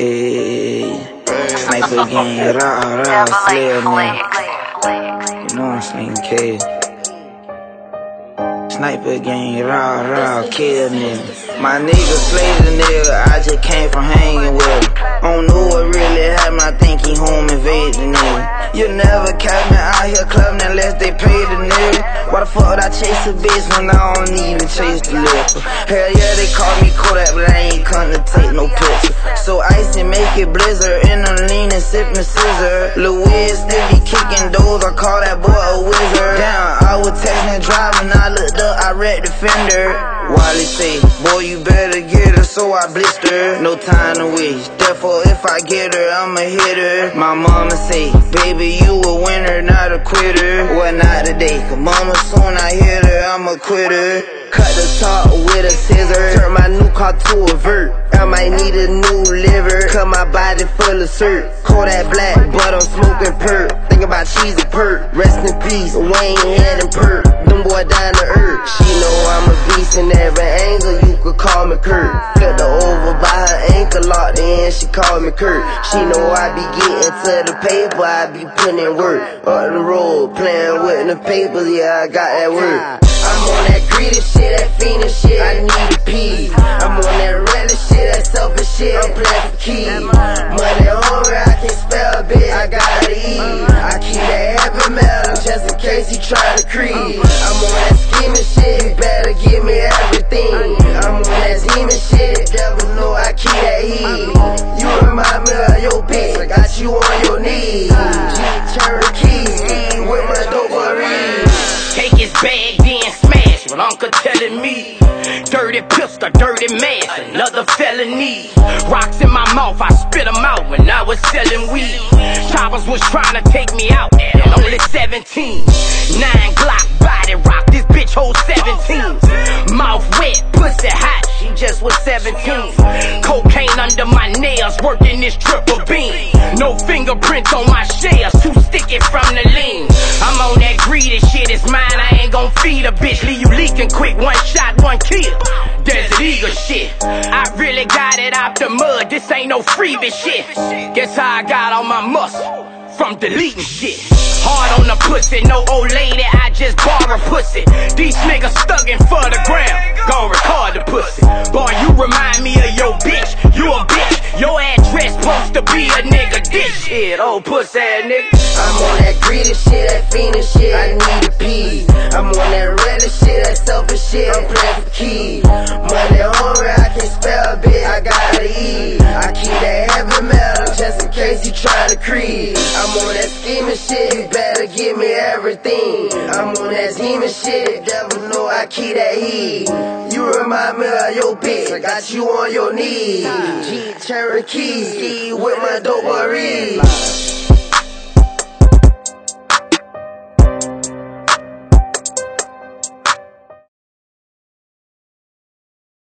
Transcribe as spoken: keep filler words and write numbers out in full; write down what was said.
Hey, sniper gang, rah rah, flare man. You know I'm slinging K. Sniper gang, rah rah, kill nigga. My nigga slayed a nigga, I just came from hanging with him. Don't know what really happened, I think he home invaded the nigga. You never catch me out here clubbing unless they pay the nigga. Why the fuck would I chase a bitch when I don't even chase the liquor? Hell yeah, they call me Kodak, but I ain't come to take no picture. So icy make it blizzard, and I'm leaning, sipping scissor. Lil Wiz still be kicking doors, I call that boy a wizard. Damn, I was texting and driving, I looked up, I read the fender. Wally say, boy you better get her, so I blister. No time to waste, therefore if I get her, I'ma hit her. My mama say, baby you a winner, not a quitter. Well not today, cause mama soon I hit her, I'm a quitter. Cut the top with a scissor, turn my new car to a vert. I might need a new liver, cut my body full of syrup. Kodak black, but I'm smoking perp. Think about cheesy perp, rest in peace, Wayne Head and perp. Them boy down to earth. She know I'm a beast in every angle, you could call me Kurt. Flipped her over by her ankle, locked in, she called me Kurt. She know I be getting to the paper, I be putting in work. Up the road, playing with the papers, yeah I got that work. I'm on that greedy shit, that fiendish shit, I need a pee. I'm on that reckless shit, that selfish shit, I'm playing for keys. Money hungry, I can't spell, bitch, I gotta eat. I keep that happy metal just in case he try to creep. I'm on that scheming shit, you better give me everything. I'm on that scheming shit, devil know I keep that heat. You remind me of your bitch, I got you on your knees. Cherokee, ski with my dope read. Take his bag, then smash what Uncle telling me. Dirty pistol, dirty mask, another felony. Rocks in my mouth, I spit them out when I was selling weed. Choppers was trying to take me out at only seventeen. Nine Glock, body rock, this bitch hold seventeen. Mouth wet, pussy hot, she just was seventeen. Cocaine under my nails, working this triple beam. No fingerprints on my shells, too sticky from the lean. I'm on that greedy shit, it's mine, I ain't gon' feed a bitch. Leave you leaking quick, one shot, one kill. Desert Eagle shit, I really got it out the mud, this ain't no freebie shit. Guess how I got all my muscle, from deleting shit. Hard on the pussy, no old lady, I just borrow pussy. These niggas stuggin' for the gram, gon' record the pussy. Boy, you remind me of your bitch, you a bitch. Your address supposed to be a nigga dish. Shit, old pussy ass nigga. I'm on that greedy shit, that fiendish shit, I need a pee. I'm on that reckless shit, that selfish shit, I'm playing for keys. Money hungry, I can't spell, bitch, I gotta eat. I keep that heavy metal just in case he try to creep. I'm on that scheming shit, you better give me everything. I'm on that scheming shit, devil know I keep that heat. You remind me of your bitch, I got you on your knees. G Cherokee, ski with my dope read.